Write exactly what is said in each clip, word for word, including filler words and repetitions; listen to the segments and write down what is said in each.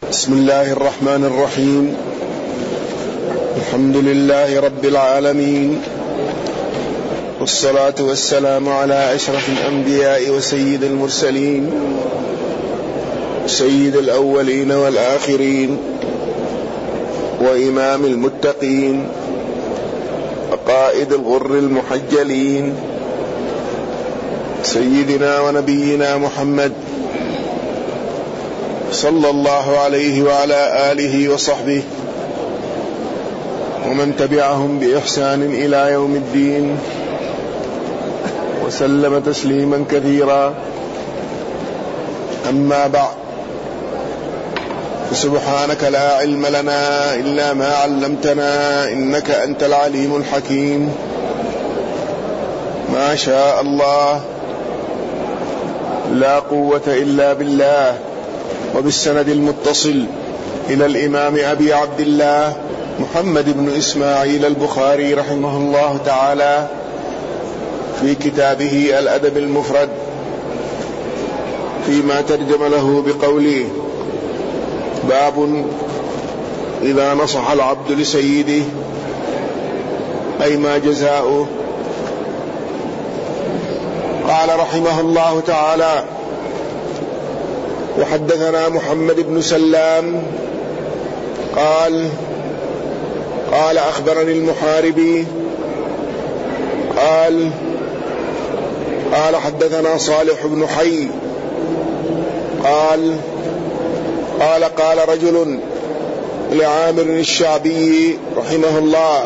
بسم الله الرحمن الرحيم. الحمد لله رب العالمين، والصلاة والسلام على أشرف الأنبياء وسيد المرسلين، سيد الأولين والآخرين، وإمام المتقين، وقائد الغر المحجلين، سيدنا ونبينا محمد صلى الله عليه وعلى آله وصحبه ومن تبعهم بإحسان إلى يوم الدين، وسلم تسليما كثيرا. أما بعد، فسبحانك لا علم لنا إلا ما علمتنا إنك أنت العليم الحكيم. ما شاء الله، لا قوة إلا بالله. وبالسند المتصل إلى الإمام أبي عبد الله محمد بن إسماعيل البخاري رحمه الله تعالى في كتابه الأدب المفرد، فيما ترجم له بقوله: باب إذا نصح العبد لسيده، أي ما جزاؤه. قال رحمه الله تعالى: وحدثنا محمد بن سلام قال قال أخبرني المحاربي قال قال حدثنا صالح بن حي قال قال قال رجل لعامر الشعبي رحمه الله: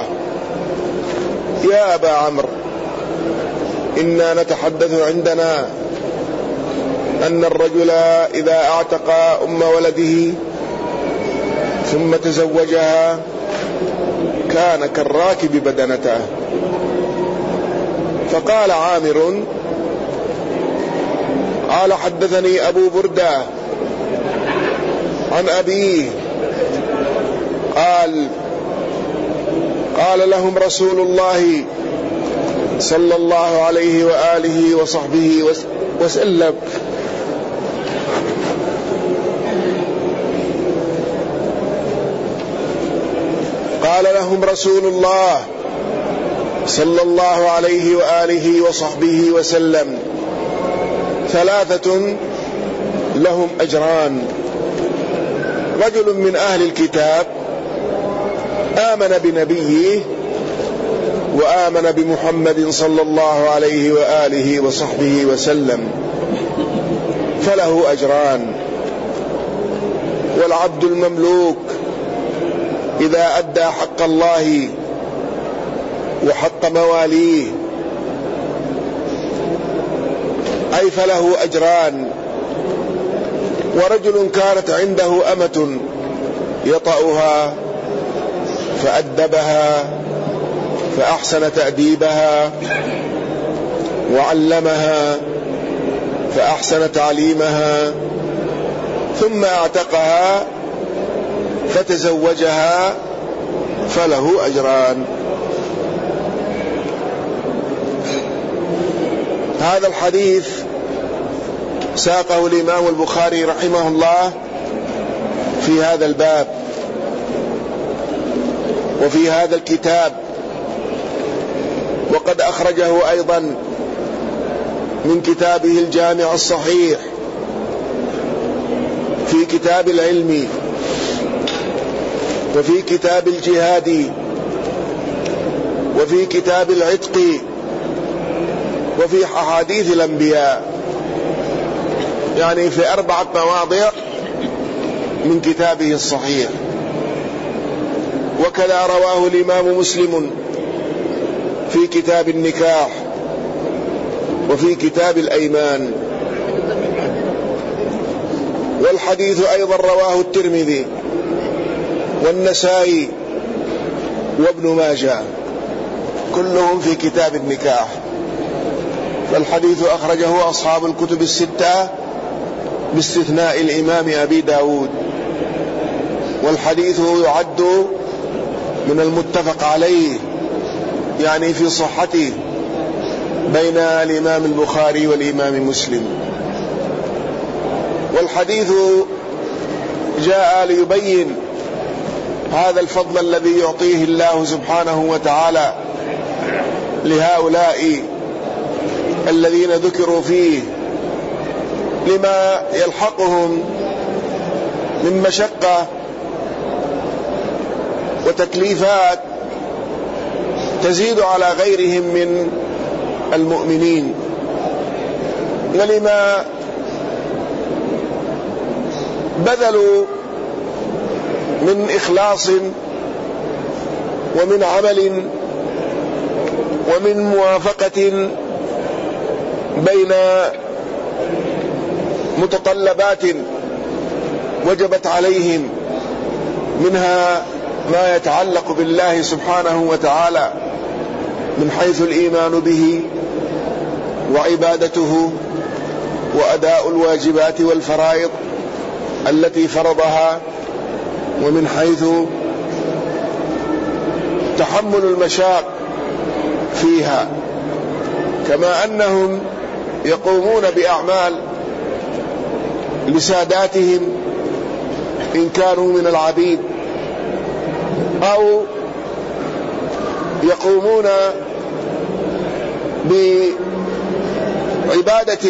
يا أبا عمرو، إنا نتحدث عندنا أن الرجل إذا اعتق أم ولده ثم تزوجها كان كالراكب بدنته. فقال عامر: قال حدثني أبو بردة عن أبيه قال قال لهم رسول الله صلى الله عليه وآله وصحبه وسلم: قال لهم رسول الله صلى الله عليه وآله وصحبه وسلم: ثلاثة لهم أجران: رجل من أهل الكتاب آمن بنبيه وآمن بمحمد صلى الله عليه وآله وصحبه وسلم، فله أجران. والعبد المملوك إذا أدى حق الله وحق مواليه، أي فله أجران. ورجل كانت عنده أمة يطأها فأدبها فأحسن تأديبها، وعلمها فأحسن تعليمها، ثم اعتقها فتزوجها، فله أجران. هذا الحديث ساقه الإمام البخاري رحمه الله في هذا الباب وفي هذا الكتاب، وقد أخرجه أيضا من كتابه الجامع الصحيح في كتاب العلم، وفي كتاب الجهاد، وفي كتاب العتق، وفي أحاديث الأنبياء، يعني في أربعة مواضع من كتابه الصحيح. وكذا رواه الإمام مسلم في كتاب النكاح وفي كتاب الأيمان. والحديث أيضا رواه الترمذي والنسائي وابن ماجه، كلهم في كتاب النكاح. فالحديث أخرجه أصحاب الكتب الستة باستثناء الإمام أبي داود. والحديث يعد من المتفق عليه، يعني في صحته، بين الإمام البخاري والإمام مسلم. والحديث جاء ليبين هذا الفضل الذي يعطيه الله سبحانه وتعالى لهؤلاء الذين ذكروا فيه، لما يلحقهم من مشقة وتكليفات تزيد على غيرهم من المؤمنين، ولما بذلوا من إخلاص ومن عمل ومن موافقة بين متطلبات وجبت عليهم، منها ما يتعلق بالله سبحانه وتعالى من حيث الإيمان به وعبادته وأداء الواجبات والفرائض التي فرضها، ومن حيث تحمل المشاق فيها، كما أنهم يقومون بأعمال لساداتهم إن كانوا من العبيد، أو يقومون بعبادة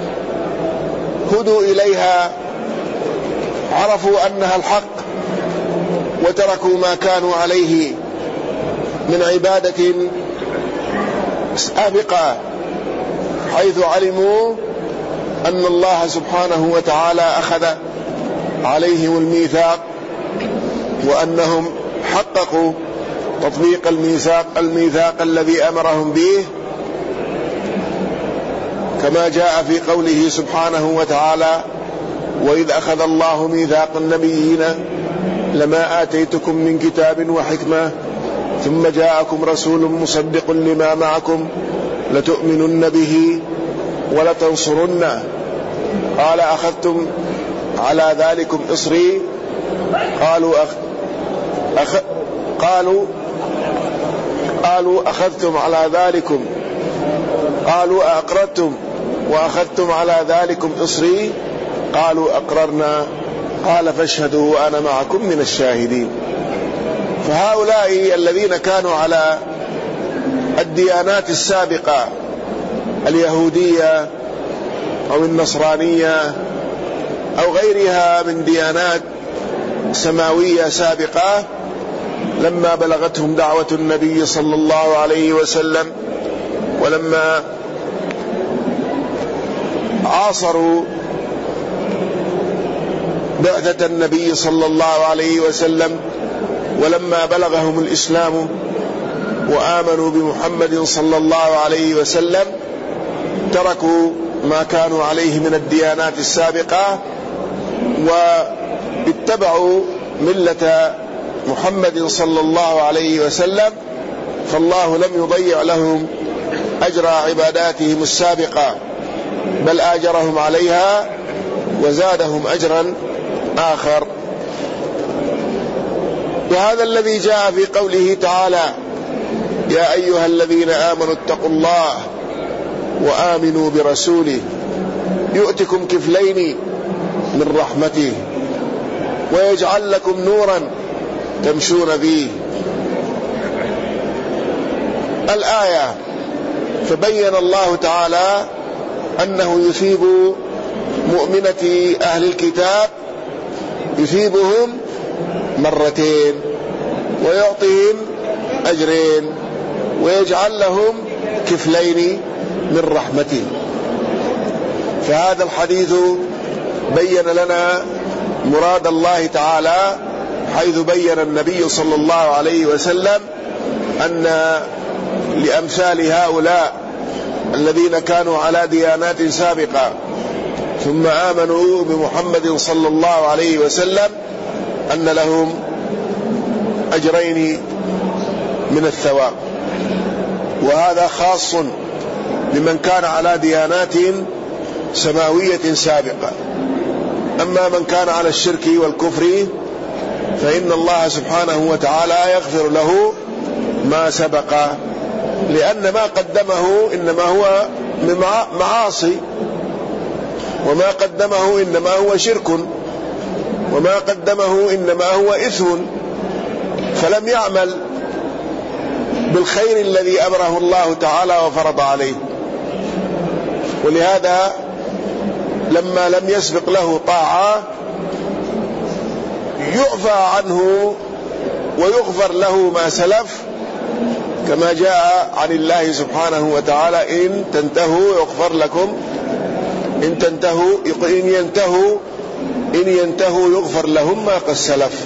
هدوا إليها عرفوا أنها الحق وتركوا ما كانوا عليه من عبادة سابقة، حيث علموا أن الله سبحانه وتعالى أخذ عليهم الميثاق، وأنهم حققوا تطبيق الميثاق الميثاق الذي أمرهم به، كما جاء في قوله سبحانه وتعالى: وإذ أخذ الله ميثاق النبيين لما آتيتكم من كتاب وحكمة ثم جاءكم رسول مصدق لما معكم لتؤمنن به ولتنصرنه قال أخذتم على ذلكم إصري قالوا أخ... أخ... قالوا قالوا أخذتم على ذلكم قالوا أقررتم وأخذتم على ذلكم إصري قالوا أقررنا قال فاشهدوا وأنا معكم من الشاهدين. فهؤلاء الذين كانوا على الديانات السابقة اليهودية أو النصرانية أو غيرها من ديانات سماوية سابقة، لما بلغتهم دعوة النبي صلى الله عليه وسلم، ولما عاصروا بعثة النبي صلى الله عليه وسلم، ولما بلغهم الإسلام وآمنوا بمحمد صلى الله عليه وسلم، تركوا ما كانوا عليه من الديانات السابقة واتبعوا ملة محمد صلى الله عليه وسلم، فالله لم يضيع لهم أجر عباداتهم السابقة، بل آجرهم عليها وزادهم أجرا آخر. وهذا الذي جاء في قوله تعالى: يا أيها الذين آمنوا اتقوا الله وآمنوا برسوله يؤتكم كفلين من رحمته ويجعل لكم نورا تمشون به. الآية فبين الله تعالى أنه يثيب مؤمنة أهل الكتاب، يثيبهم مرتين ويعطيهم أجرين ويجعل لهم كفلين من رحمته. فهذا الحديث بين لنا مراد الله تعالى، حيث بين النبي صلى الله عليه وسلم أن لأمثال هؤلاء الذين كانوا على ديانات سابقة ثم آمنوا بمحمد صلى الله عليه وسلم أن لهم أجرين من الثواب، وهذا خاص لمن كان على ديانات سماوية سابقة. أما من كان على الشرك والكفر فإن الله سبحانه وتعالى يغفر له ما سبق، لأن ما قدمه إنما هو من معاصي، وما قدمه إنما هو شرك، وما قدمه إنما هو إثم، فلم يعمل بالخير الذي أمره الله تعالى وفرض عليه. ولهذا لما لم يسبق له طاعة يعفى عنه ويغفر له ما سلف، كما جاء عن الله سبحانه وتعالى: إن تنتهوا يغفر لكم، إن تنتهوا إن ينتهوا إن ينتهوا يغفر لهم ما قد سلف.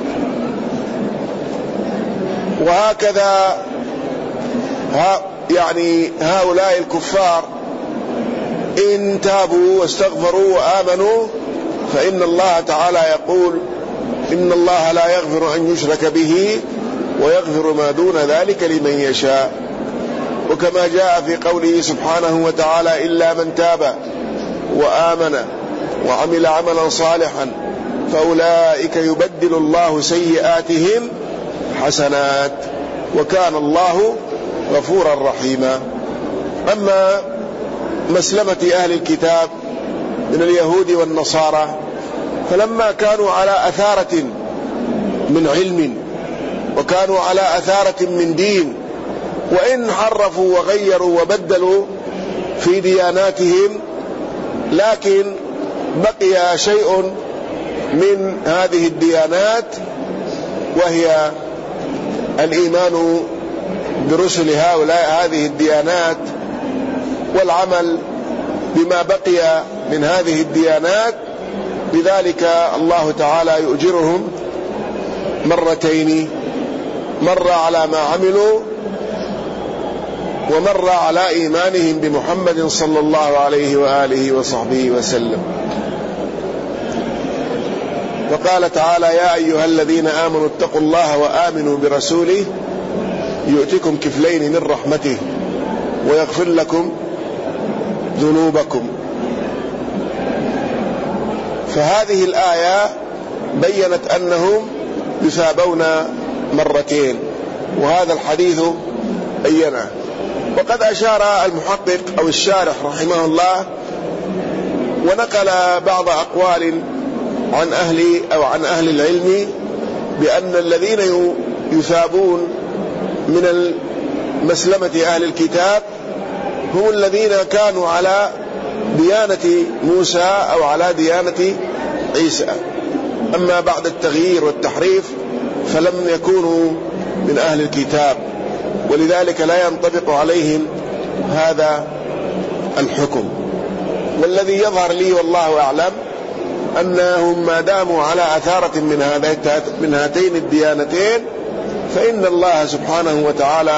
وهكذا ها يعني هؤلاء الكفار إن تابوا واستغفروا وآمنوا فإن الله تعالى يقول: إن الله لا يغفر أن يشرك به ويغفر ما دون ذلك لمن يشاء. وكما جاء في قوله سبحانه وتعالى: إلا من تاب وآمن وعمل عملا صالحا فأولئك يبدل الله سيئاتهم حسنات وكان الله غفورا رحيما. أما مسلمة أهل الكتاب من اليهود والنصارى فلما كانوا على أثارة من علم وكانوا على أثارة من دين، وإن حرفوا وغيروا وبدلوا في دياناتهم، لكن بقي شيء من هذه الديانات وهي الإيمان برسل هؤلاء هذه الديانات والعمل بما بقي من هذه الديانات. لذلك الله تعالى يؤجرهم مرتين: مرة على ما عملوا ومرة على إيمانهم بمحمد صلى الله عليه وآله وصحبه وسلم. وقال تعالى: يا أيها الذين آمنوا اتقوا الله وآمنوا برسوله يؤتكم كفلين من رحمته ويغفر لكم ذنوبكم. فهذه الآية بيّنت أنهم يثابون مرتين، وهذا الحديث بيّنه. وقد أشار المحقق أو الشارح رحمه الله ونقل بعض أقوال عن أهل أو عن أهل العلم بأن الذين يثابون من مسلمة أهل الكتاب هم الذين كانوا على ديانة موسى أو على ديانة عيسى، أما بعد التغيير والتحريف فلم يكونوا من أهل الكتاب، ولذلك لا ينطبق عليهم هذا الحكم. والذي يظهر لي والله أعلم أنهم ما داموا على أثارة من من هاتين الديانتين فإن الله سبحانه وتعالى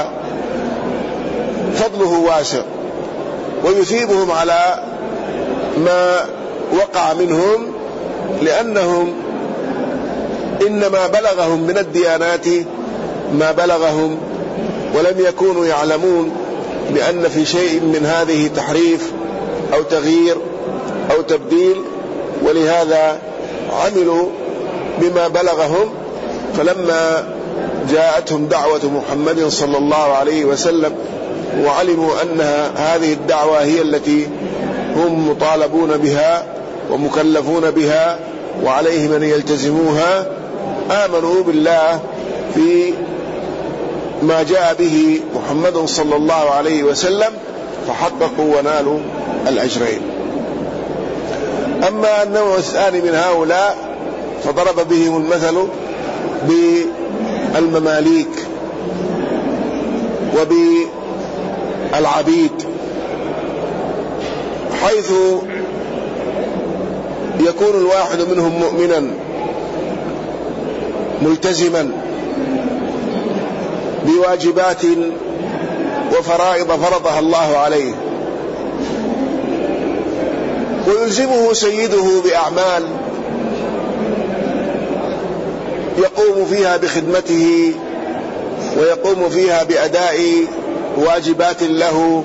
فضله واسع ويثيبهم على ما وقع منهم، لأنهم إنما بلغهم من الديانات ما بلغهم ولم يكونوا يعلمون بأن في شيء من هذه تحريف أو تغيير أو تبديل، ولهذا عملوا بما بلغهم. فلما جاءتهم دعوة محمد صلى الله عليه وسلم وعلموا أن هذه الدعوة هي التي هم مطالبون بها ومكلفون بها وعليهم أن يلتزموها، آمنوا بالله في ما جاء به محمد صلى الله عليه وسلم فحققوا ونالوا الأجرين. أما النوع الثاني من هؤلاء فضرب بهم المثل بالمماليك وبالعبيد، حيث يكون الواحد منهم مؤمنا ملتزما بواجبات وفرائض فرضها الله عليه، ويلزمه سيده بأعمال يقوم فيها بخدمته ويقوم فيها بأداء واجبات له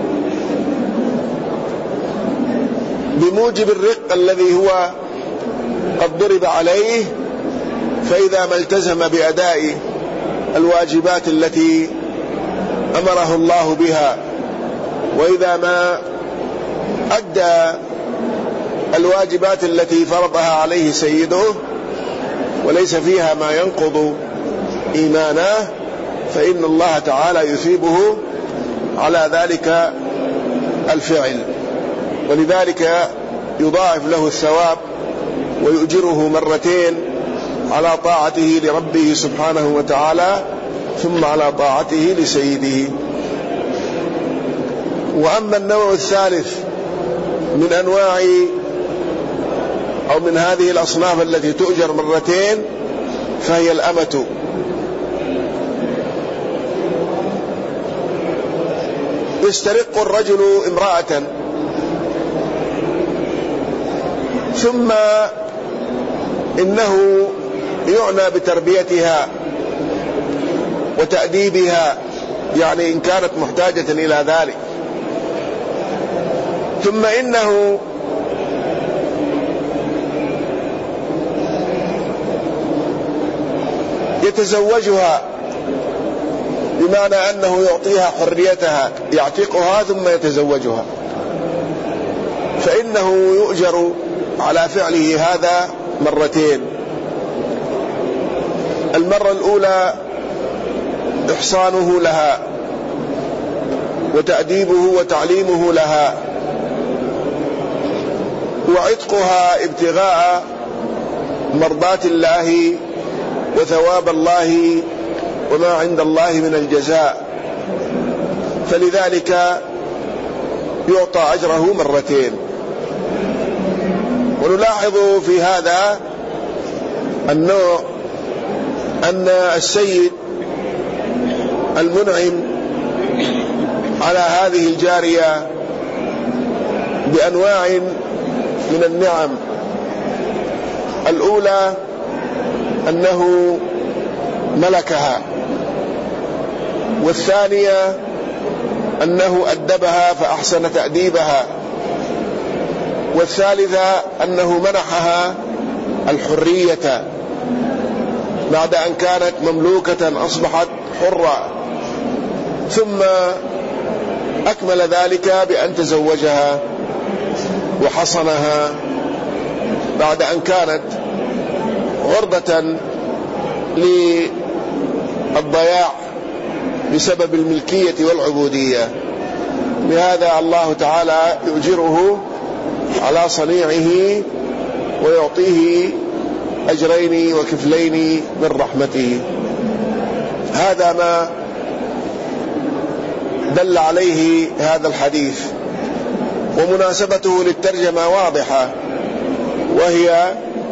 بموجب الرق الذي هو قد ضرب عليه. فإذا ما التزم بأداء الواجبات التي أمره الله بها، وإذا ما أدى الواجبات التي فرضها عليه سيده وليس فيها ما ينقض إيمانه، فإن الله تعالى يثيبه على ذلك الفعل، ولذلك يضاعف له الثواب ويؤجره مرتين على طاعته لربه سبحانه وتعالى ثم على طاعته لسيده. وأما النوع الثالث من أنواع أو من هذه الأصناف التي تؤجر مرتين فهي الأمة. يسترق الرجل امرأة ثم إنه يعنى بتربيتها وتأديبها، يعني إن كانت محتاجة إلى ذلك، ثم إنه يتزوجها، بمعنى أنه يعطيها حريتها، يعتقها ثم يتزوجها، فإنه يؤجر على فعله هذا مرتين. المرة الأولى إحصانه لها وتأديبه وتعليمه لها، وعتقها ابتغاء مرضاة الله وثواب الله وما عند الله من الجزاء، فلذلك يعطى أجره مرتين. ونلاحظ في هذا النوع أن السيد المنعم على هذه الجارية بأنواع من النعم. الأولى أنه ملكها، والثانية أنه أدبها فأحسن تأديبها، والثالثة أنه منحها الحرية بعد أن كانت مملوكة أصبحت حرة، ثم أكمل ذلك بأن تزوجها وحصنها بعد أن كانت عرضة للضياع بسبب الملكية والعبودية. بهذا الله تعالى يؤجره على صنيعه ويعطيه أجرين وكفلين من رحمته. هذا ما دل عليه هذا الحديث، ومناسبته للترجمة واضحة، وهي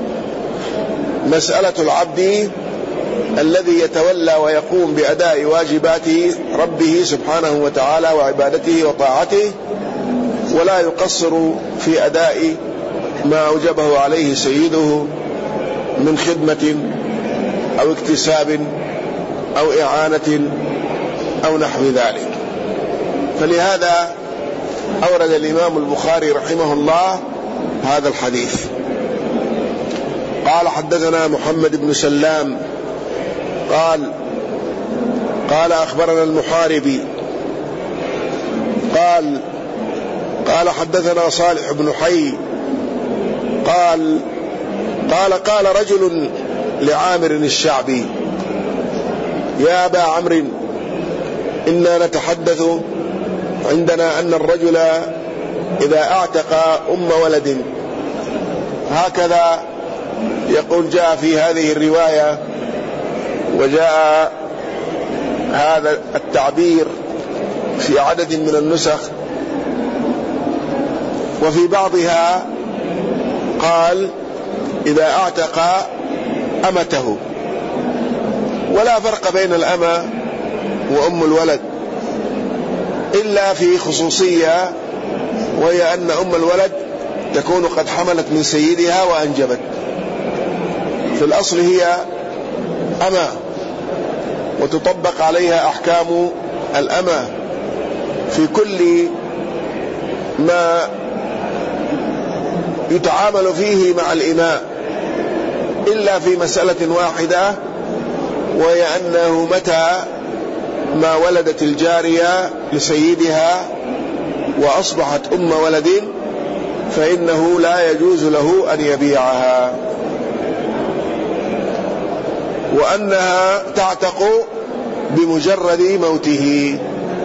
مسألة العبد الذي يتولى ويقوم بأداء واجبات ربه سبحانه وتعالى وعبادته وطاعته، ولا يقصر في أداء ما أوجبه عليه سيده من خدمة أو اكتساب أو إعانة أو نحو ذلك. فلهذا أورد الإمام البخاري رحمه الله هذا الحديث. قال: حدثنا محمد بن سلام قال قال أخبرنا المحاربي قال قال حدثنا صالح بن حي قال قال قال رجل لعامر الشعبي: يا أبا عمرو، إنا نتحدث عندنا أن الرجل إذا اعتق أم ولد، هكذا يقول جاء في هذه الرواية، وجاء هذا التعبير في عدد من النسخ، وفي بعضها قال إذا اعتق أمته، ولا فرق بين الأمة وأم الولد إلا في خصوصية، وهي أن أم الولد تكون قد حملت من سيدها وأنجبت، في الأصل هي أمة وتطبق عليها أحكام الأمة في كل ما يتعامل فيه مع الإماء، إلا في مسألة واحدة، وهي أنه متى ما ولدت الجارية لسيدها وأصبحت أم ولد فإنه لا يجوز له أن يبيعها، وأنها تعتق بمجرد موته،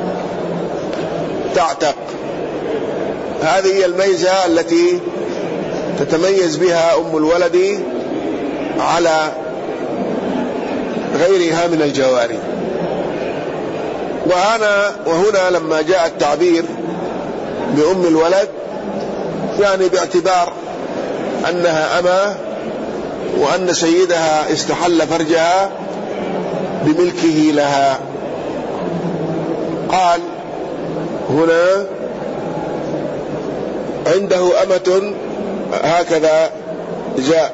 تعتق. هذه هي الميزة التي تتميز بها أم الولد على غيرها من الجواري. وهنا, وهنا لما جاء التعبير بأم الولد يعني باعتبار أنها أمة، وأن سيدها استحل فرجها بملكه لها. قال هنا عنده أمة، هكذا جاء.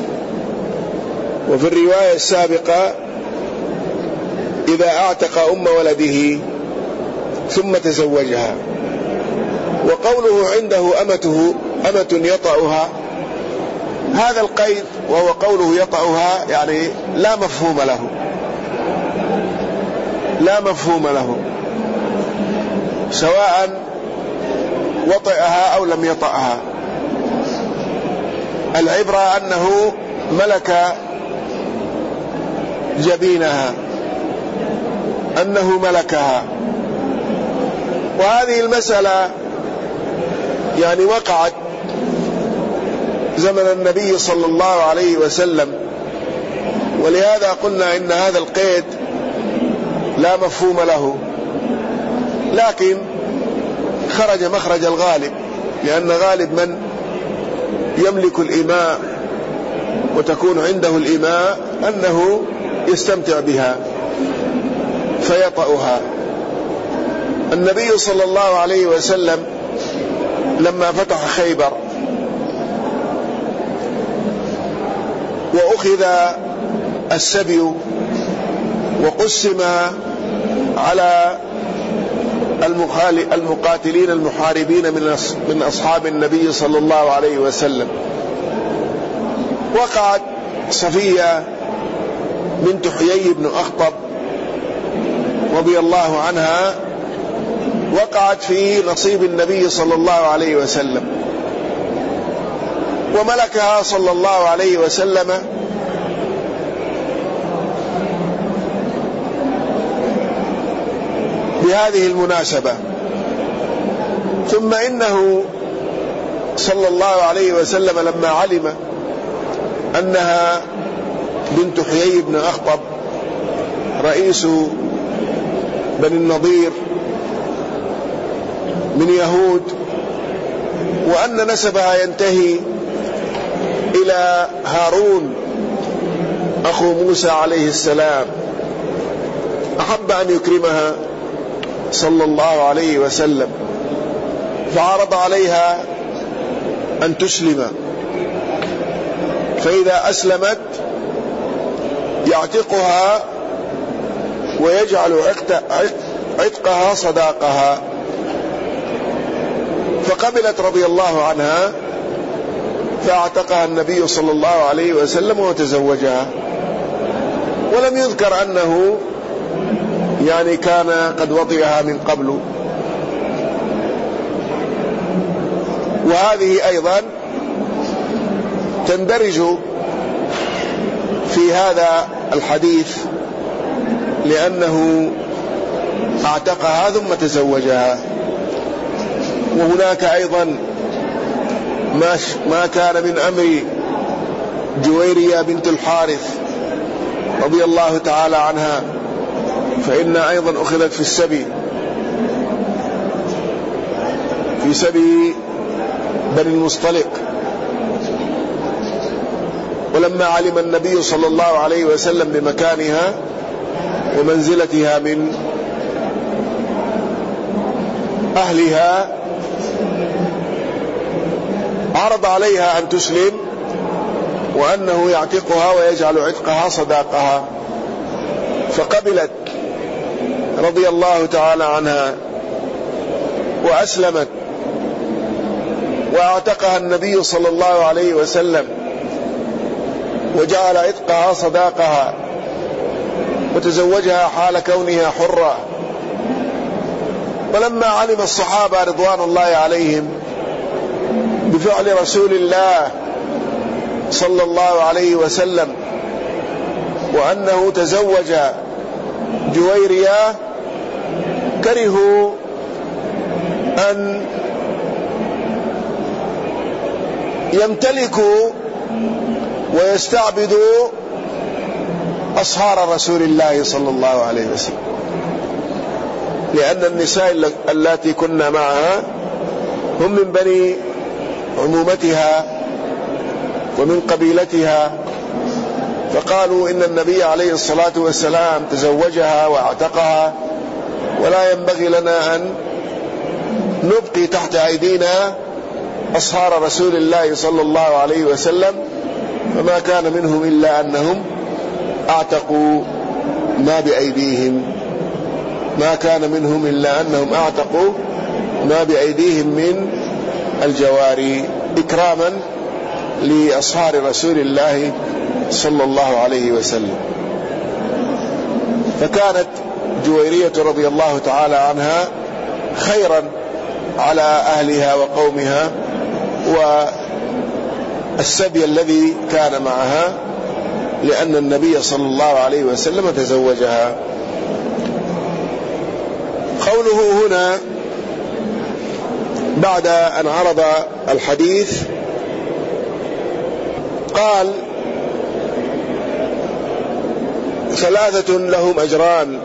وفي الرواية السابقة إذا أعتق أم ولده ثم تزوجها. وقوله عنده أمته أمة يطأها، هذا القيد وهو قوله يطأها يعني لا مفهوم له، لا مفهوم له، سواء وطئها أو لم يطأها. العبرة أنه ملك جبينها، أنه ملكها. وهذه المسألة يعني وقعت زمن النبي صلى الله عليه وسلم، ولهذا قلنا إن هذا القيد لا مفهوم له، لكن خرج مخرج الغالب، لأن غالب من يملك الإماء وتكون عنده الإماء أنه يستمتع بها فيطأها. النبي صلى الله عليه وسلم لما فتح خيبر وأخذ السبي وقسم على المقاتلين المحاربين من أصحاب النبي صلى الله عليه وسلم، وقعت صفية بنت حيي بن أخطب رضي الله عنها، وقعت في نصيب النبي صلى الله عليه وسلم، وملكها صلى الله عليه وسلم بهذه المناسبة. ثم إنه صلى الله عليه وسلم لما علم أنها بنت حيي بن أخطب رئيس بني النضير من يهود، وأن نسبها ينتهي إلى هارون أخو موسى عليه السلام، أحب أن يكرمها صلى الله عليه وسلم، فعرض عليها أن تسلم، فإذا أسلمت يعتقها ويجعل عتقها صداقها. فقبلت رضي الله عنها، فاعتقها النبي صلى الله عليه وسلم وتزوجها، ولم يذكر أنه يعني كان قد وطئها من قبل. وهذه أيضا تندرج في هذا الحديث، لأنه اعتقها ثم تزوجها. وهناك أيضا ما, ما كان من أمر جويرية بنت الحارث رضي الله تعالى عنها، فإن أيضا أخذت في السبي في سبي بني المصطلق. ولما علم النبي صلى الله عليه وسلم بمكانها ومنزلتها من أهلها عرض عليها أن تسلم، وأنه يعتقها ويجعل عتقها صداقها، فقبلت رضي الله تعالى عنها وأسلمت، واعتقها النبي صلى الله عليه وسلم وجعل عتقها صداقها، وتزوجها حال كونها حرة. ولما علم الصحابة رضوان الله عليهم بفعل رسول الله صلى الله عليه وسلم، وأنه تزوج جويرية، كرهوا أن يمتلكوا ويستعبدوا أصهار رسول الله صلى الله عليه وسلم، لأن النساء التي كنا معها هم من بني عمومتها ومن قبيلتها، فقالوا إن النبي عليه الصلاة والسلام تزوجها واعتقها، ولا ينبغي لنا أن نبقي تحت أيدينا أصهار رسول الله صلى الله عليه وسلم. فما كان منهم إلا أنهم اعتقوا ما بأيديهم ما كان منهم إلا أنهم اعتقوا ما بأيديهم من الجواري إكراما لأصهار رسول الله صلى الله عليه وسلم. فكانت جويرية رضي الله تعالى عنها خيرا على أهلها وقومها والسبي الذي كان معها، لأن النبي صلى الله عليه وسلم تزوجها. قوله هنا بعد أن عرض الحديث قال: ثلاثة لهم أجران،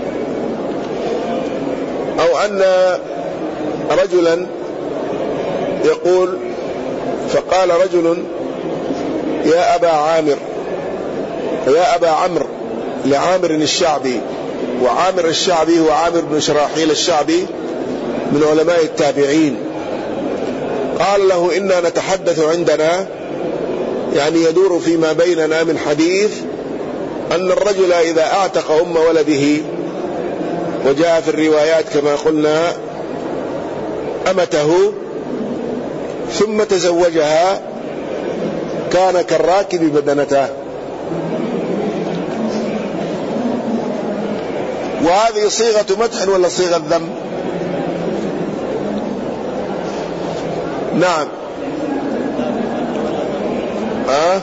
أو أن رجلا يقول: فقال رجل يا أبا عامر يا أبا عمرو لعامر الشعبي، وعامر الشعبي هو عامر بن شراحيل الشعبي من علماء التابعين، قال له: إنا نتحدث عندنا، يعني يدور فيما بيننا من حديث أن الرجل إذا أعتق أم ولده، وجاء في الروايات كما قلنا أمته ثم تزوجها، كان كالراكب بدنته. وهذه صيغة مدح ولا صيغة ذم؟ نعم. أه؟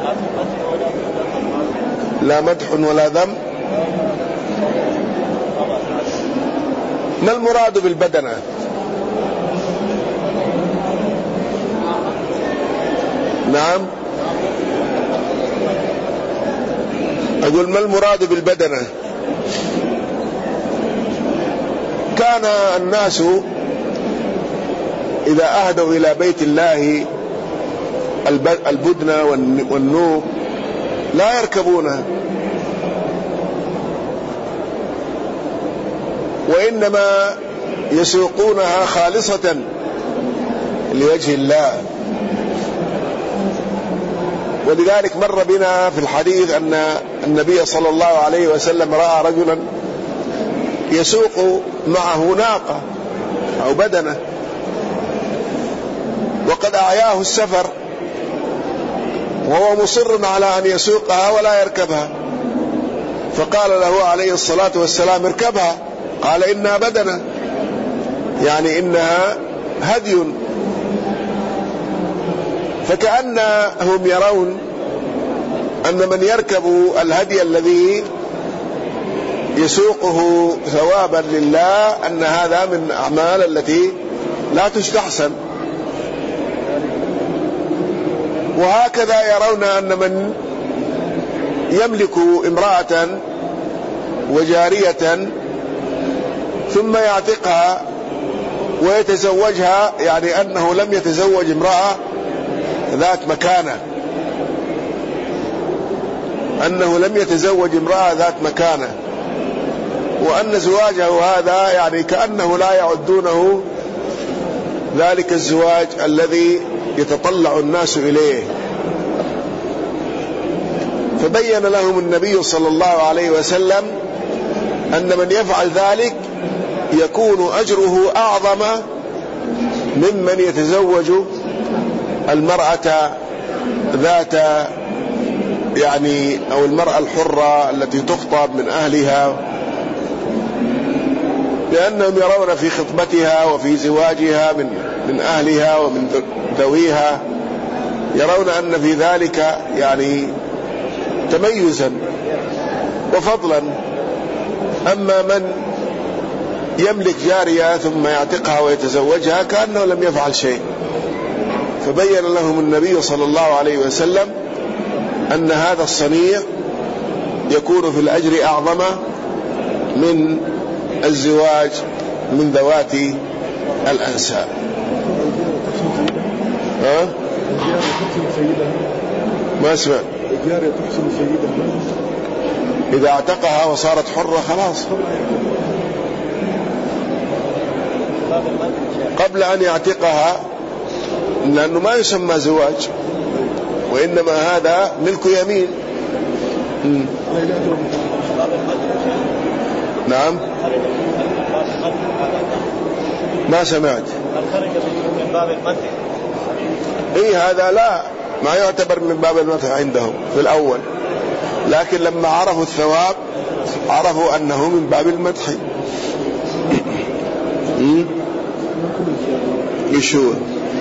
لا مدح ولا ذم. ما المراد بالبدنة؟ نعم، أقول ما المراد بالبدنة؟ كان الناس إذا أهدوا إلى بيت الله البدنة والنوب لا يركبونها، وإنما يسوقونها خالصة لوجه الله. ولذلك مر بنا في الحديث أن النبي صلى الله عليه وسلم رأى رجلا يسوق معه ناقة أو بدنة، وقد أعياه السفر وهو مصر على أن يسوقها ولا يركبها، فقال له عليه الصلاة والسلام: اركبها. قال: إنها بدنة، يعني إنها هدي. فكأنهم يرون أن من يركب الهدي الذي يسوقه ثوابا لله أن هذا من الأعمال التي لا تستحسن. وهكذا يرون أن من يملك امرأة وجارية ثم يعتقها ويتزوجها، يعني أنه لم يتزوج امرأة ذات مكانة، أنه لم يتزوج امرأة ذات مكانة، وأن زواجه هذا يعني كأنه لا يعدونه ذلك الزواج الذي يتطلع الناس إليه. فبين لهم النبي صلى الله عليه وسلم أن من يفعل ذلك يكون أجره أعظم ممن يتزوج المرأة ذات يعني أو المرأة الحرة التي تخطب من أهلها، لأنهم يرون في خطبتها وفي زواجها من من أهلها ومن ذويها، يرون أن في ذلك يعني تميزا وفضلا. أما من يملك جارية ثم يعتقها ويتزوجها كأنه لم يفعل شيء. فبين لهم النبي صلى الله عليه وسلم أن هذا الصنيع يكون في الأجر أعظم من الزواج من ذوات الأنساب. ها؟ ما اسمع. إذا اعتقها وصارت حرة خلاص، قبل أن يعتقها، لأنه ما يسمى زواج، وإنما هذا ملك يمين. م. نعم، ما سمعت. من باب المدح. إيه هذا لا، ما يعتبر من باب المدح عندهم في الأول، لكن لما عرفوا الثواب عرفوا أنه من باب المدح. إيش هو؟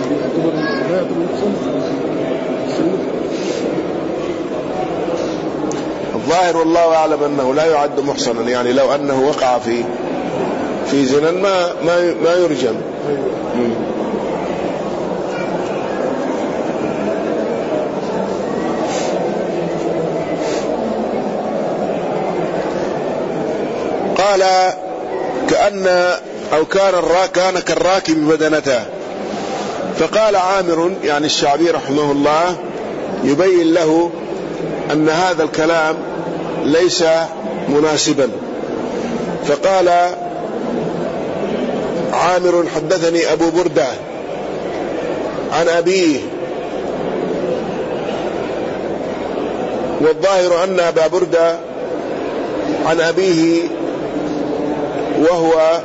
الظاهر والله أعلم أنه لا يعد محصنا، يعني لو أنه وقع في في زنا ما ما ما يرجم. قال كأن أو كان الراك كان كالراكب بدنته. فقال عامر يعني الشعبي رحمه الله يبين له أن هذا الكلام ليس مناسبا. فقال عامر حدثني أبو بردة عن أبيه، والظاهر أن أبا بردة عن أبيه وهو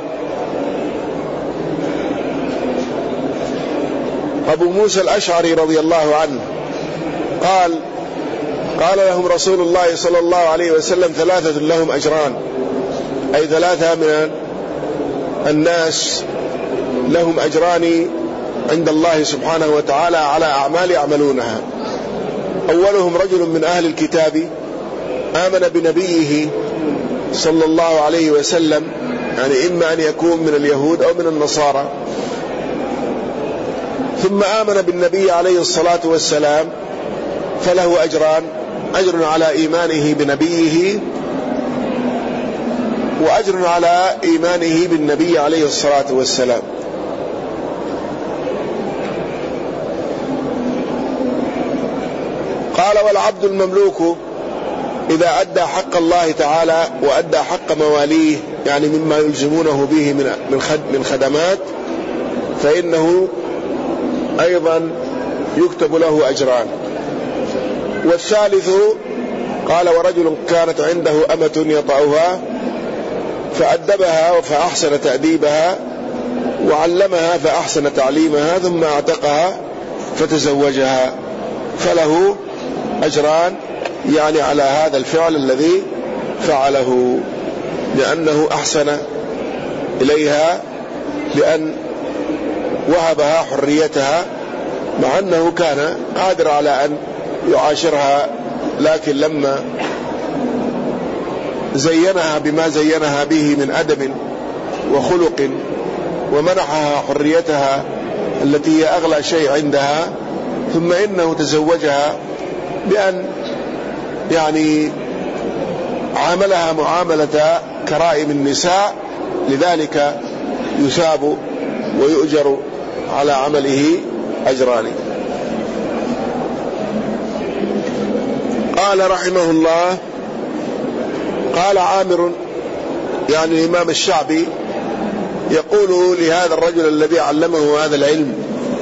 أبو موسى الأشعري رضي الله عنه قال قال لهم رسول الله صلى الله عليه وسلم ثلاثة لهم أجران، أي ثلاثة من الناس لهم أجران عند الله سبحانه وتعالى على أعمال يعملونها. أولهم رجل من أهل الكتاب آمن بنبيه صلى الله عليه وسلم، يعني إما أن يكون من اليهود أو من النصارى، ثم آمن بالنبي عليه الصلاة والسلام فله أجران، أجر على إيمانه بنبيه، وأجر على إيمانه بالنبي عليه الصلاة والسلام. قال والعبد المملوك إذا أدى حق الله تعالى وأدى حق مواليه، يعني مما يلزمونه به من خدمات، فإنه أيضا يكتب له أجران. والثالث قال ورجل كانت عنده أمة يطأها فأدبها فأحسن تأديبها وعلمها فأحسن تعليمها ثم اعتقها فتزوجها، فله أجران يعني على هذا الفعل الذي فعله، لأنه أحسن إليها بأن وهبها حريتها، مع أنه كان قادر على أن يعاشرها، لكن لما زينها بما زينها به من أدب وخلق ومنحها حريتها التي هي أغلى شيء عندها، ثم إنه تزوجها بأن يعني عاملها معاملة كرائم النساء، لذلك يثاب ويؤجر على عمله أجران. قال رحمه الله قال عامر يعني الإمام الشعبي يقول لهذا الرجل الذي علمه هذا العلم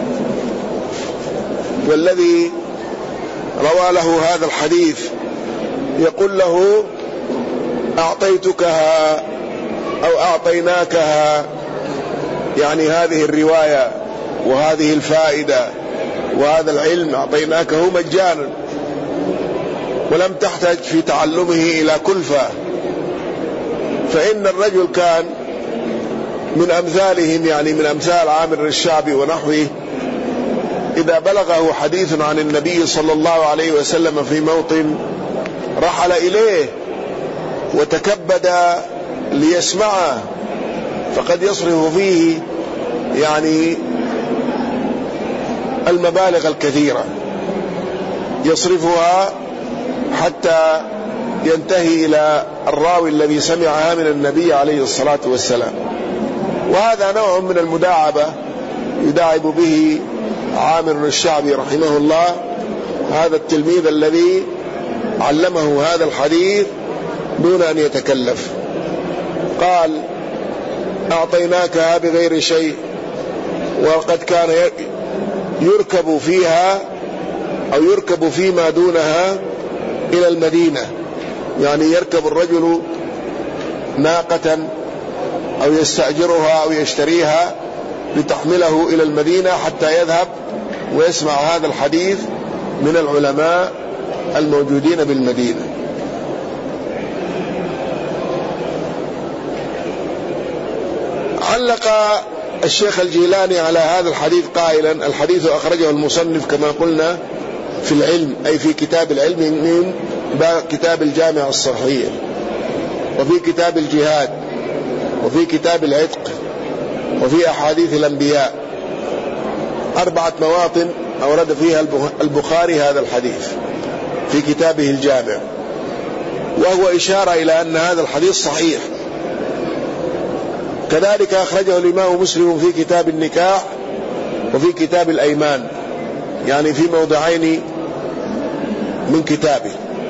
والذي روى له هذا الحديث، يقول له أعطيتكها أو أعطيناكها، يعني هذه الرواية وهذه الفائدة وهذا العلم أعطيناكه مجانا، ولم تحتاج في تعلمه إلى كلفة. فإن الرجل كان من أمثالهم، يعني من أمثال عامر الشعبي ونحوه، إذا بلغه حديث عن النبي صلى الله عليه وسلم في موطن رحل إليه وتكبد ليسمعه، فقد يصرف فيه يعني المبالغ الكثيرة، يصرفها حتى ينتهي إلى الراوي الذي سمعها من النبي عليه الصلاة والسلام. وهذا نوع من المداعبة يداعب به عامر الشعبي رحمه الله هذا التلميذ الذي علمه هذا الحديث دون أن يتكلف. قال: أعطيناكها بغير شيء، وقد كان يركب فيها أو يركب فيما دونها إلى المدينة، يعني يركب الرجل ناقة أو يستأجرها أو يشتريها لتحمله إلى المدينة حتى يذهب ويسمع هذا الحديث من العلماء الموجودين بالمدينة. علق الشيخ الجيلاني على هذا الحديث قائلا: الحديث أخرجه المصنف كما قلنا في العلم، أي في كتاب العلم من كتاب الجامع الصحيح، وفي كتاب الجهاد، وفي كتاب العتق، وفي أحاديث الأنبياء. أربعة مواطن أورد فيها البخاري هذا الحديث في كتابه الجامع، وهو إشارة إلى أن هذا الحديث صحيح. كذلك أخرجه الإمام مسلم في كتاب النكاح وفي كتاب الأيمان، يعني في موضعين من كتابه.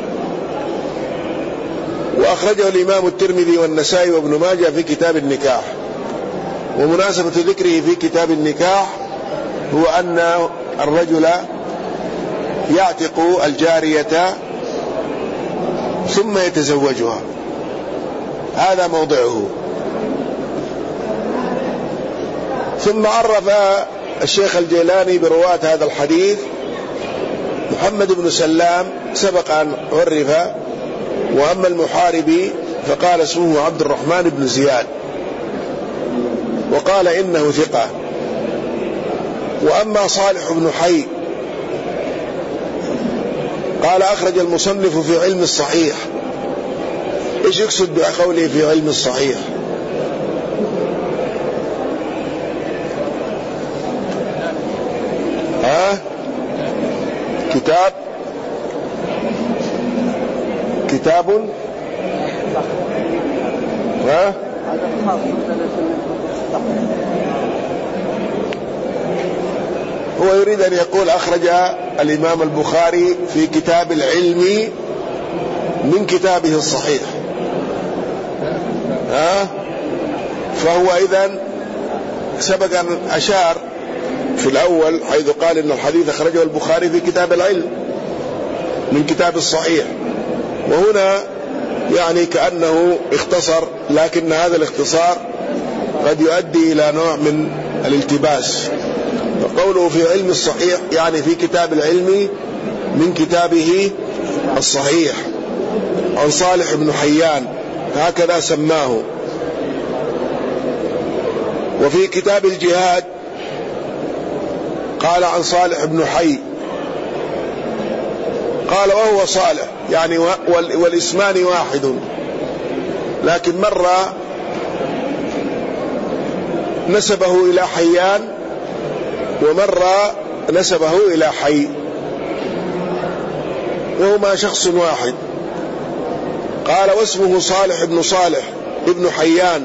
وأخرجه الإمام الترمذي والنسائي وابن ماجه في كتاب النكاح. ومناسبة ذكره في كتاب النكاح هو أن الرجل يعتق الجارية ثم يتزوجها، هذا موضعه. ثم عرف الشيخ الجيلاني برواة هذا الحديث: محمد بن سلام سبق أن عرف، وأما المحاربي فقال اسمه عبد الرحمن بن زياد، وقال إنه ثقة. وأما صالح بن حي قال أخرج المصنف في علم الصحيح. إيش يقصد بقوله في علم الصحيح؟ ها؟ كتاب كتاب ها؟ هو يريد أن يقول أخرج الإمام البخاري في كتاب العلم من كتابه الصحيح، ها؟ فهو إذن سبق أن أشار في الأول حيث قال إن الحديث أخرجه البخاري في كتاب العلم من كتاب الصحيح، وهنا يعني كأنه اختصر، لكن هذا الاختصار قد يؤدي إلى نوع من الالتباس. فقوله في علم الصحيح يعني في كتاب العلم من كتابه الصحيح عن صالح بن حيان، هكذا سماه. وفي كتاب الجهاد قال عن صالح بن حي، قال وهو صالح، يعني والاسمان واحد، لكن مرة نسبه إلى حيان ومرة نسبه إلى حي، وهما شخص واحد. قال واسمه صالح بن صالح ابن حيان،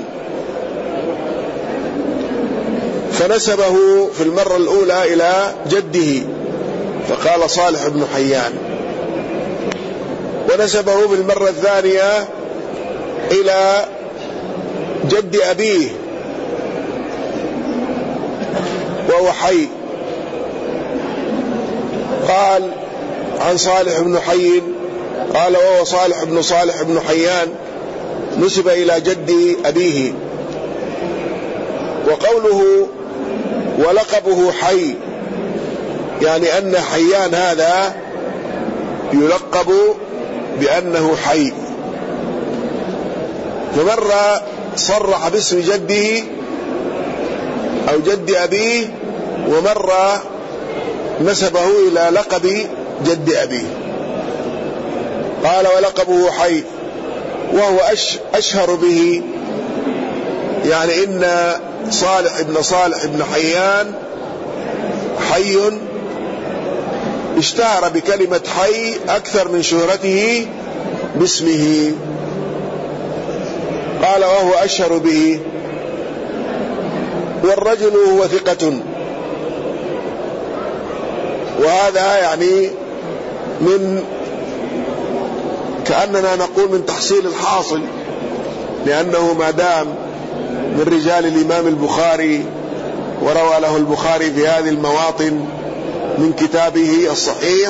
فنسبه في المرة الأولى إلى جده فقال صالح بن حيان، ونسبه في المرة الثانية إلى جد أبيه وهو حي، قال عن صالح بن حي، قال وهو صالح بن صالح بن حيان نسب إلى جد أبيه. وقوله ولقبه حي يعني أن حيان هذا يلقب بأنه حي، فمرة صرح باسم جده أو جد أبيه، ومرة نسبه إلى لقب جد أبيه. قال ولقبه حي، وهو أشهر به، يعني إن صالح ابن صالح ابن حيان حي اشتهر بكلمة حي أكثر من شهرته باسمه. قال وهو أشهر به. والرجل هو ثقة، وهذا يعني من كأننا نقول من تحصيل الحاصل، لأنه ما دام من رجال الإمام البخاري وروى له البخاري في هذه المواطن من كتابه الصحيح،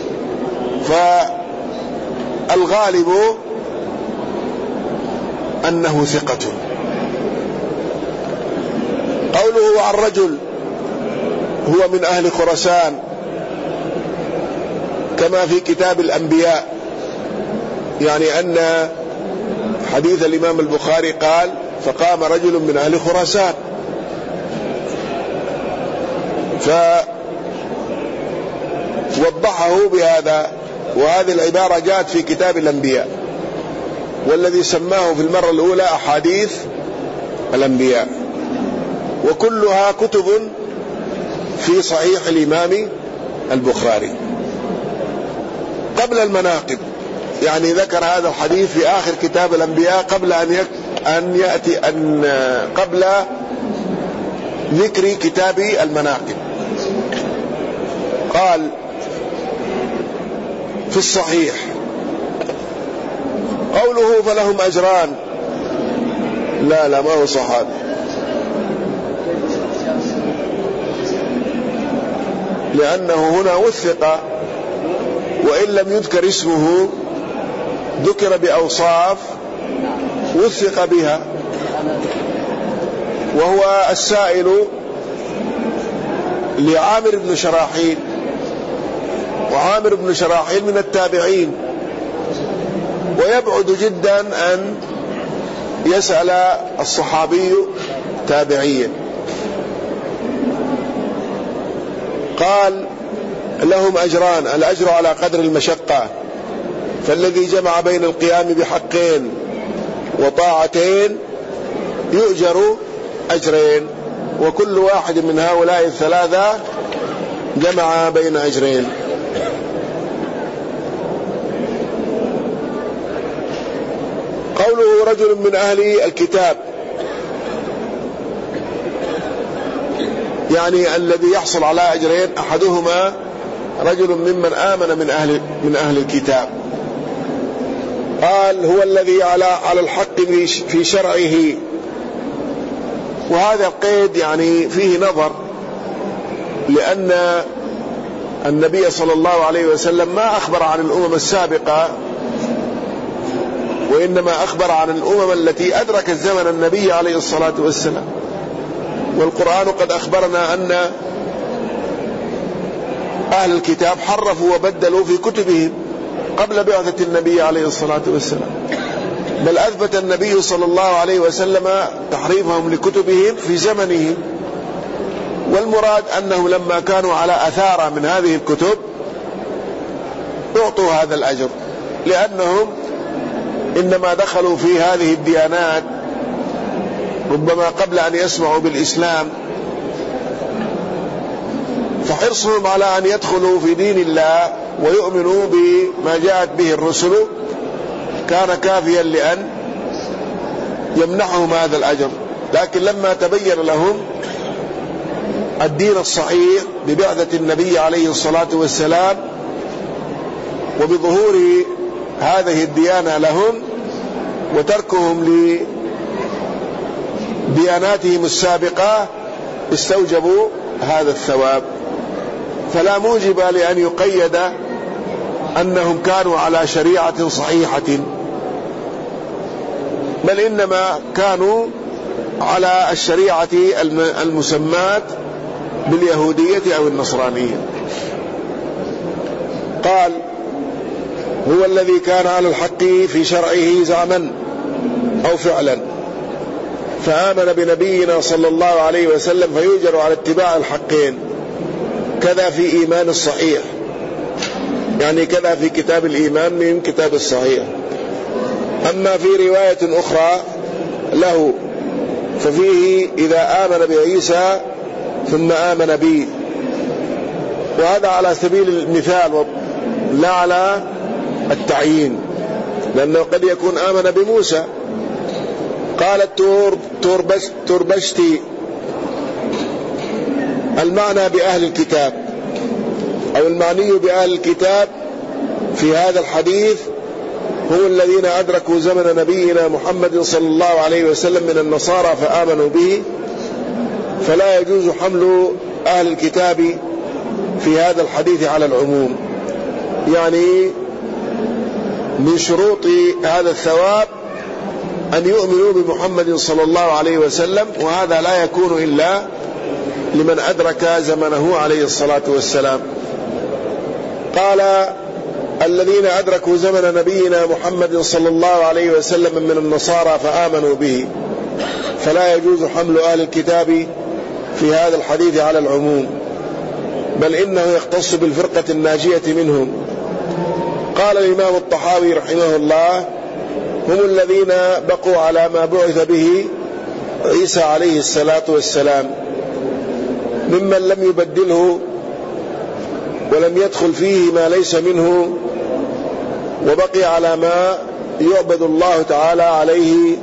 فالغالب أنه ثقة. قوله عن رجل هو من أهل خراسان كما في كتاب الأنبياء، يعني أن حديث الإمام البخاري قال فقام رجل من أهل خراسان، فوضحه بهذا. وهذه العبارة جاءت في كتاب الأنبياء، والذي سماه في المرة الأولى أحاديث الأنبياء، وكلها كتب في صحيح الإمام البخاري. قبل المناقب، يعني ذكر هذا الحديث في آخر كتاب الأنبياء قبل أن يك أن يأتي أن قبل ذكر كتاب المناقب. قال في الصحيح قوله فلهم أجران، لا لا ما هو صحابي، لأنه هنا وثق وإن لم يذكر اسمه ذكر بأوصاف وثق بها. وهو السائل لعامر بن شراحيل، وعامر بن شراحيل من التابعين، ويبعد جدا أن يسأل الصحابي تابعيا. قال لهم أجران، الأجر على قدر المشقة، فالذي جمع بين القيام بحقين وطاعتين يؤجر أجرين، وكل واحد من هؤلاء الثلاثة جمع بين أجرين. قوله رجل من أهل الكتاب، يعني الذي يحصل على أجرين، أحدهما رجل ممن آمن من أهل من أهل الكتاب. قال هو الذي على على الحق في شرعه، وهذا القيد يعني فيه نظر، لأن النبي صلى الله عليه وسلم ما أخبر عن الأمم السابقة، وإنما أخبر عن الأمم التي أدركت زمن النبي عليه الصلاة والسلام. والقرآن قد أخبرنا أن أهل الكتاب حرفوا وبدلوا في كتبهم قبل بعثة النبي عليه الصلاة والسلام، بل أثبت النبي صلى الله عليه وسلم تحريفهم لكتبهم في زمنه. والمراد أنه لما كانوا على أثار من هذه الكتب أعطوا هذا الأجر، لأنهم إنما دخلوا في هذه الديانات ربما قبل أن يسمعوا بالإسلام، فحرصهم على أن يدخلوا في دين الله ويؤمنوا بما جاءت به الرسل كان كافيا لأن يمنحهم هذا الأجر. لكن لما تبين لهم الدين الصحيح ببعثة النبي عليه الصلاة والسلام وبظهور هذه الديانة لهم وتركهم لدياناتهم السابقة، استوجبوا هذا الثواب. فلا موجب لأن يقيد أنهم كانوا على شريعة صحيحة، بل إنما كانوا على الشريعة المسماة باليهودية أو النصرانية. قال هو الذي كان على الحق في شرعه زعما أو فعلا، فآمن بنبينا صلى الله عليه وسلم فيؤجر على اتباع الحقين. كذا في إيمان الصحيح، يعني كذا في كتاب الإيمان من كتاب الصحيح. أما في رواية أخرى له ففيه إذا آمن بعيسى ثم آمن بي، وهذا على سبيل المثال لا على التعيين، لأنه قد يكون آمن بموسى. قال التور تربشتي المعنى بأهل الكتاب أو المعني بأهل الكتاب في هذا الحديث هم الذين أدركوا زمن نبينا محمد صلى الله عليه وسلم من النصارى فآمنوا به، فلا يجوز حمل أهل الكتاب في هذا الحديث على العموم. يعني من شروط هذا الثواب أن يؤمنوا بمحمد صلى الله عليه وسلم، وهذا لا يكون إلا لمن أدرك زمنه عليه الصلاة والسلام. قال الذين أدركوا زمن نبينا محمد صلى الله عليه وسلم من النصارى فآمنوا به، فلا يجوز حمل أهل الكتاب في هذا الحديث على العموم، بل إنه يختص بالفرقة الناجية منهم. قال الإمام الطحاوي رحمه الله هم الذين بقوا على ما بعث به عيسى عليه الصلاة والسلام، ممن لم يبدله ولم يدخل فيه ما ليس منه، وبقي على ما يعبد الله تعالى عليه.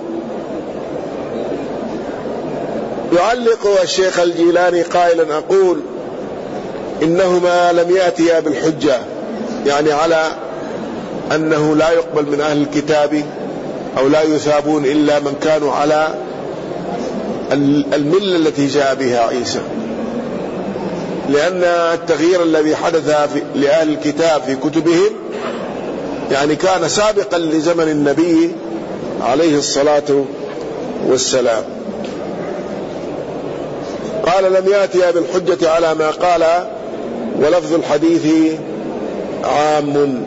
يعلق الشيخ الجيلاني قائلا أقول إنهما لم يأتيا بالحجة، يعني على أنه لا يقبل من أهل الكتاب أو لا يثابون إلا من كانوا على الملة التي جاء بها عيسى، لأن التغيير الذي حدث لأهل الكتاب في كتبهم يعني كان سابقا لزمن النبي عليه الصلاة والسلام. قال لم يأتي بالحجة على ما قال، ولفظ الحديث عام.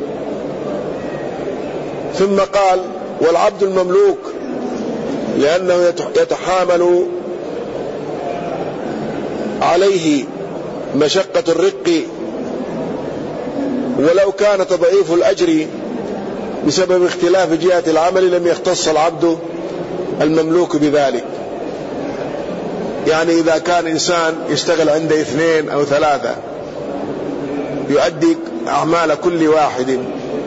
ثم قال والعبد المملوك لأنه يتحامل عليه مشقة الرق، ولو كان تضعيف الأجر بسبب اختلاف جهة العمل لم يختص العبد المملوك بذلك. يعني إذا كان إنسان يشتغل عند اثنين أو ثلاثة يؤدي أعمال كل واحد،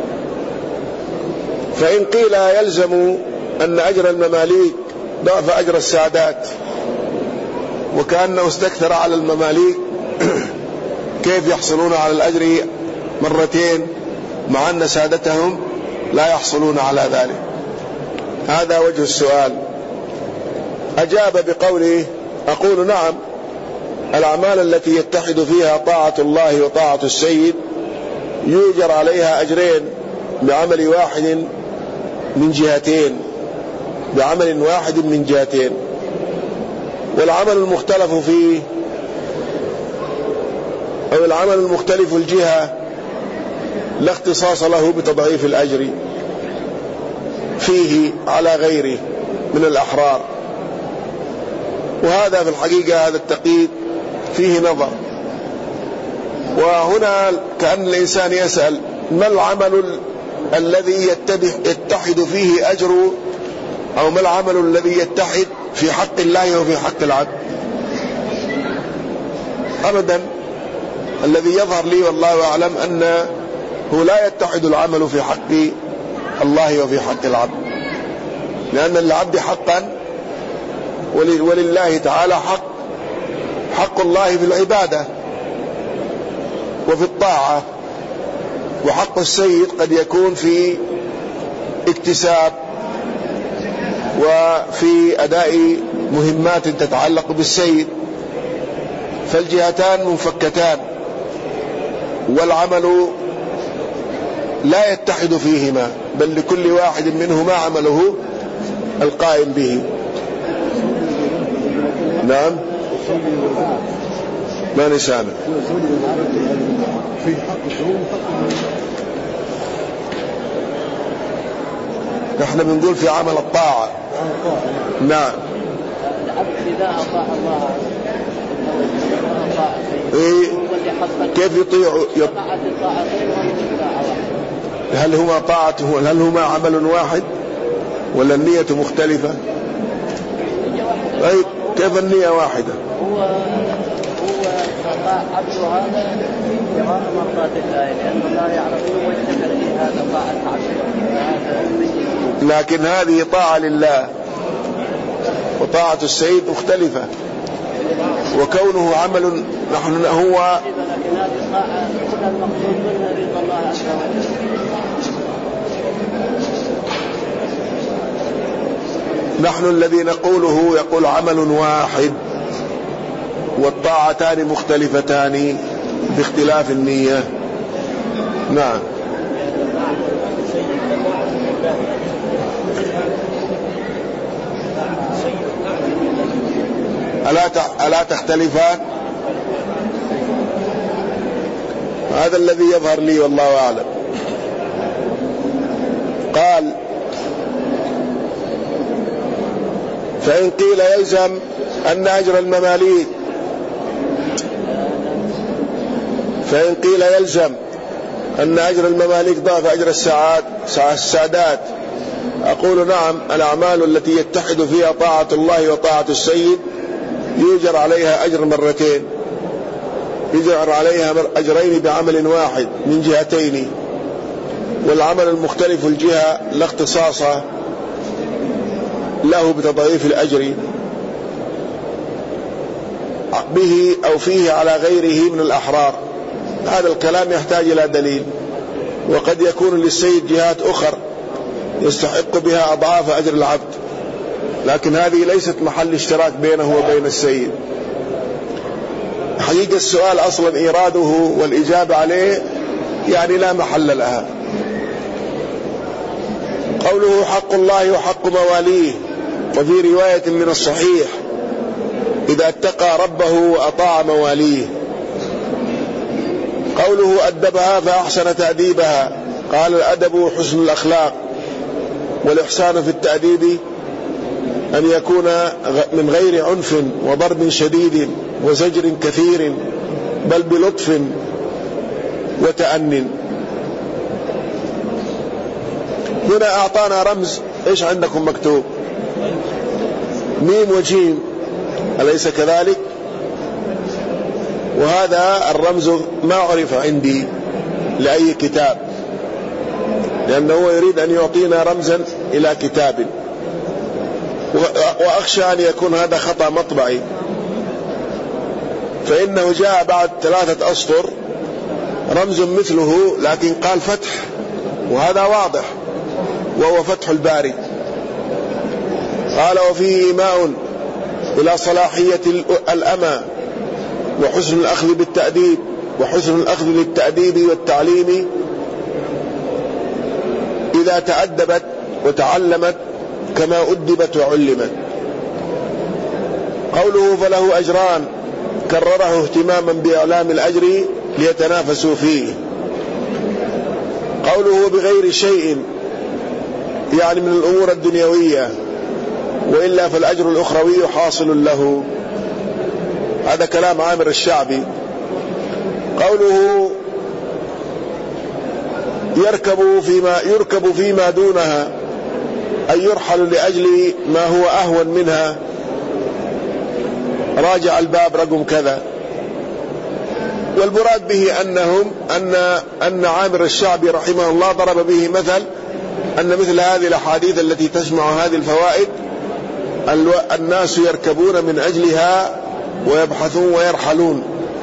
فإن قيل يلزم أن أجر المماليك ضعف أجر السادات، وكأنه استكثر على المماليك، كيف يحصلون على الأجر مرتين مع أن سادتهم لا يحصلون على ذلك؟ هذا وجه السؤال. أجاب بقوله أقول نعم، الأعمال التي يتحد فيها طاعة الله وطاعة السيد يؤجر عليها أجرين بعمل واحد من جهتين بعمل واحد من جهتين والعمل المختلف فيه أو العمل المختلف الجهة لا اختصاص له بتضعيف الأجر فيه على غيره من الأحرار. وهذا في الحقيقة هذا التقييد فيه نظر. وهنا كأن الإنسان يسأل ما العمل الذي يتحد فيه أجر، أو ما العمل الذي يتحد في حق الله وفي حق العبد؟ أبدا، الذي يظهر لي والله أعلم أنه لا يتحد العمل في حق الله وفي حق العبد، لأن للعبد حقا ولله تعالى حق. حق الله في العبادة وفي الطاعة، وحق السيد قد يكون في اكتساب وفي أداء مهمات تتعلق بالسيد، فالجهتان منفكتان، والعمل لا يتحد فيهما، بل لكل واحد منهما عمله القائم به. نعم، ما نسامع نحن بنقول في عمل الطاعة. نعم، إذا أطاع الله إيه كيف يطيع يط... هل هما طاعته هل هما عمل واحد ولا النية مختلفة؟ طيب كيف النية واحدة؟ هو هو عبد هذا ابتغاء مرضات الله لأن الله يعرف ويتكلم في هذا طاعة عبده. لكن هذه طاعة لله وطاعة السيد مختلفة، وكونه عمل نحن هو نحن الذي نقوله يقول عمل واحد والطاعتان مختلفتان باختلاف النية. نعم. ألا ألا تختلفان؟ هذا الذي يظهر لي والله أعلم. قال فإن قيل يلزم أن أجر المماليك فإن قيل يلزم أن أجر المماليك ضعف أجر الساعات السادات، أقول نعم، الأعمال التي يتحد فيها طاعة الله وطاعة السيد يجر عليها أجر مرتين، يجر عليها أجرين بعمل واحد من جهتين، والعمل المختلف الجهة لا اختصاص له بتضعيف الأجر به أو فيه على غيره من الأحرار. هذا الكلام يحتاج إلى دليل، وقد يكون للسيد جهات أخر يستحق بها أضعاف أجر العبد، لكن هذه ليست محل اشتراك بينه وبين السيد. حقيقة السؤال أصلا إيراده والإجابة عليه يعني لا محل لها. قوله حق الله وحق مواليه، وفي رواية من الصحيح إذا اتقى ربه وأطاع مواليه. قوله أدبها فأحسن تأديبها، قال الأدب حسن الأخلاق، والإحسان في التأديب أن يكون من غير عنف وضرب شديد وزجر كثير، بل بلطف وتأن. هنا أعطانا رمز، إيش عندكم مكتوب؟ ميم وجيم، أليس كذلك؟ وهذا الرمز ما عرف عندي لأي كتاب، لأنه يريد أن يعطينا رمزا إلى كتاب، وأخشى أن يكون هذا خطأ مطبعي، فإنه جاء بعد ثلاثة أسطر رمز مثله لكن قال فتح، وهذا واضح وهو فتح الباري. قال وفيه إيماء إلى صلاحية الأمة وحسن الأخذ بالتأديب، وحسن الأخذ للتأديب والتعليم إذا تأدبت وتعلمت كما أدبت وعلمت. قوله فله أجران كرره اهتماما بإعلام الأجر ليتنافسوا فيه. قوله بغير شيء يعني من الأمور الدنيوية، وإلا فالأجر الأخروي حاصل له. هذا كلام عامر الشعبي. قوله يركب فيما يركب فيما دونها، أي يرحل لأجل ما هو أهون منها، راجع الباب رقم كذا. والمراد به أنهم أن أن عامر الشعبي رحمه الله ضرب به مثل أن مثل هذه الأحاديث التي تجمع هذه الفوائد الناس يركبون من أجلها ويبحثون ويرحلون.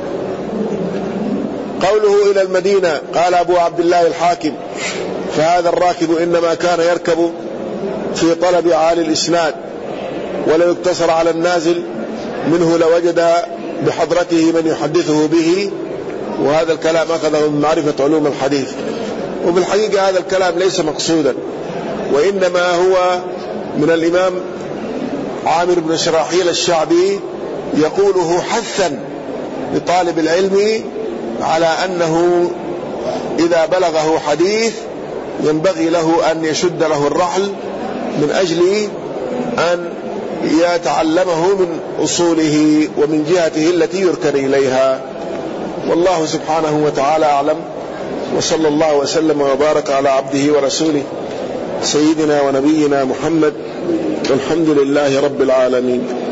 قوله إلى المدينة، قال أبو عبد الله الحاكم فهذا الراكب إنما كان يركب في طلب عالي الإسناد، ولو اقتصر على النازل منه لوجد بحضرته من يحدثه به. وهذا الكلام أخذه من معرفة علوم الحديث. وفي الحقيقة هذا الكلام ليس مقصودا، وإنما هو من الإمام عامر بن شراحيل الشعبي يقوله حثا لطالب العلم على أنه إذا بلغه حديث ينبغي له أن يشد له الرحل من أجل أن يتعلمه من أصوله ومن جهته التي يركن إليها. والله سبحانه وتعالى أعلم، وصلى الله وسلم وبارك على عبده ورسوله سيدنا ونبينا محمد، والحمد لله رب العالمين.